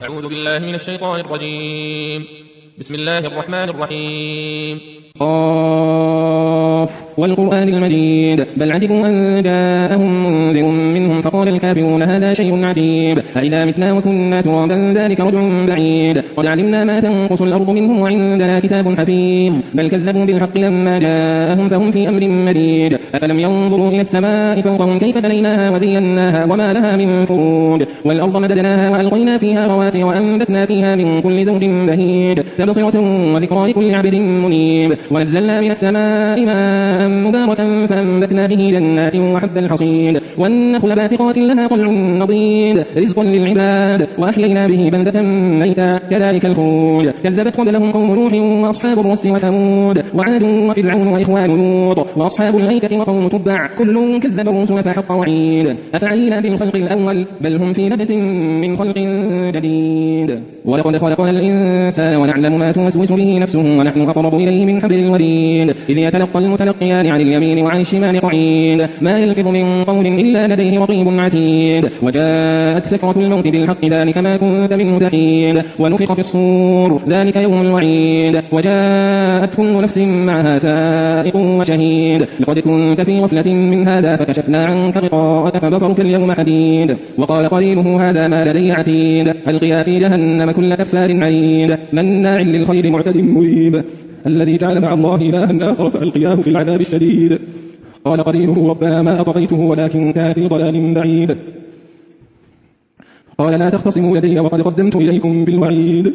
أعوذ بالله من الشيطان الرجيم. بسم الله الرحمن الرحيم. قاف والقرآن المجيد بل عجبوا أن جاءهم منذر منهم فقال الكافرون هذا شيء عجيب أإذا متنا وكنا ترابا ذلك رجع بعيد قد علمنا ما تنقص الأرض منهم وعندنا كتاب حفيظ بل كذبوا بالحق لما جاءهم فهم في أمر مريد أفلم ينظروا إلى السماء فوقهم كيف بنيناها وزيناها وما لها من فروج والأرض مددناها وألقينا فيها رواسي وأنبتنا فيها من كل زوج بهيج تبصرة وذكرى لكل عبد منيب ونزلنا من السماء ماء مباركا فأنبتنا به جنات وحب الحصيد والنخل باسقات لها طلع نضيد رزقا للعباد وأحيينا به بلدة ميتا كذلك الخروج كذبت قبلهم قوم نوح وأصحاب الرس وثمود وعاد وفرعون وإخوان لوط وأصحاب الأيكة وقوم تبع كل كذب الرسل فحق وعيد أفعينا بالخلق الأول بل هم في لبس من خلق جديد ولقد خلقنا الإنسان ونعلم ما توسوس به نفسه ونحن أقرب إليه من حبل الوريد إذ يتلقى المتلقيان عن اليمين وعن الشمال قعيد ما يلفظ من قول إلا لديه رقيب عتيد وجاءت سكرة الموت بالحق ذلك ما كنت منه تحيد ونفخ في الصور ذلك يوم الوعيد وجاءت كل نفس معها سائق وشهيد لقد كنت في غفلة من هذا فكشفنا عنك غطاءك فبصرك اليوم حديد وقال قرينه هذا ما لدي عتيد ألقيا في جهنم كل كفار عنيد مناع للخير معتد مريب الذي جعل مع الله إلها آخر فألقياه في العذاب الشديد قال قرينه ربنا ما أطغيته ولكن كان في ضلال بعيد قال لا تختصموا لدي وقد قدمت إليكم بالوعيد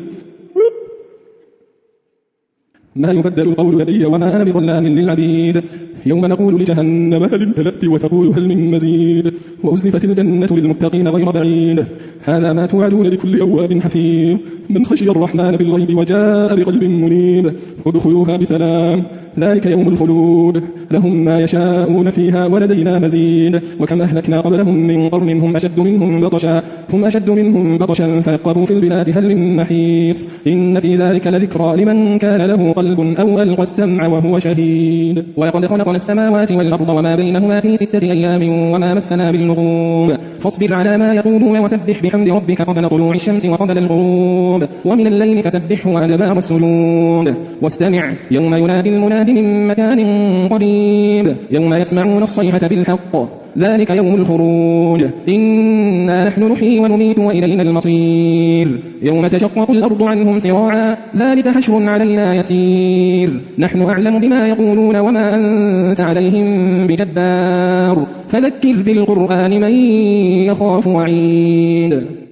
ما يبدل القول لدي وما أنا بظلام للعبيد يوم نقول لجهنم هل امتلأت وتقول هل من مزيد وأزلفت الجنة للمتقين غير بعيد هذا ما توعدون لكل أواب حفيظ من خشي الرحمن بالغيب وجاء بقلب منيب ادخلوها بسلام ذلك يوم الخلود لهم ما يشاءون فيها ولدينا مزيد وكما أهلكنا قبلهم من قرن هم أشد منهم بطشا فنقبوا في البلاد هل من محيص إن في ذلك لذكرى لمن كان له قلب أو ألقى السمع وهو شهيد ولقد خلقنا السماوات والأرض وما بينهما في 6 أيام وما مسنا باللغوب فاصبر على ما يقولون وسبح بحمد ربك قبل طلوع الشمس وقبل الغروب ومن الليل فسبحه وأدبار السجود واستمع يوم ينادي المناد من مكان قريب يوم يسمعون الصيحة بالحق ذلك يوم الخروج إنا نحن نحيي ونميت وإلينا المصير يوم تشقق الأرض عنهم سراعا ذلك حشر علينا يسير نحن أعلم بما يقولون وما أنت عليهم بجبار فذكر بالقرآن من يخاف وعيد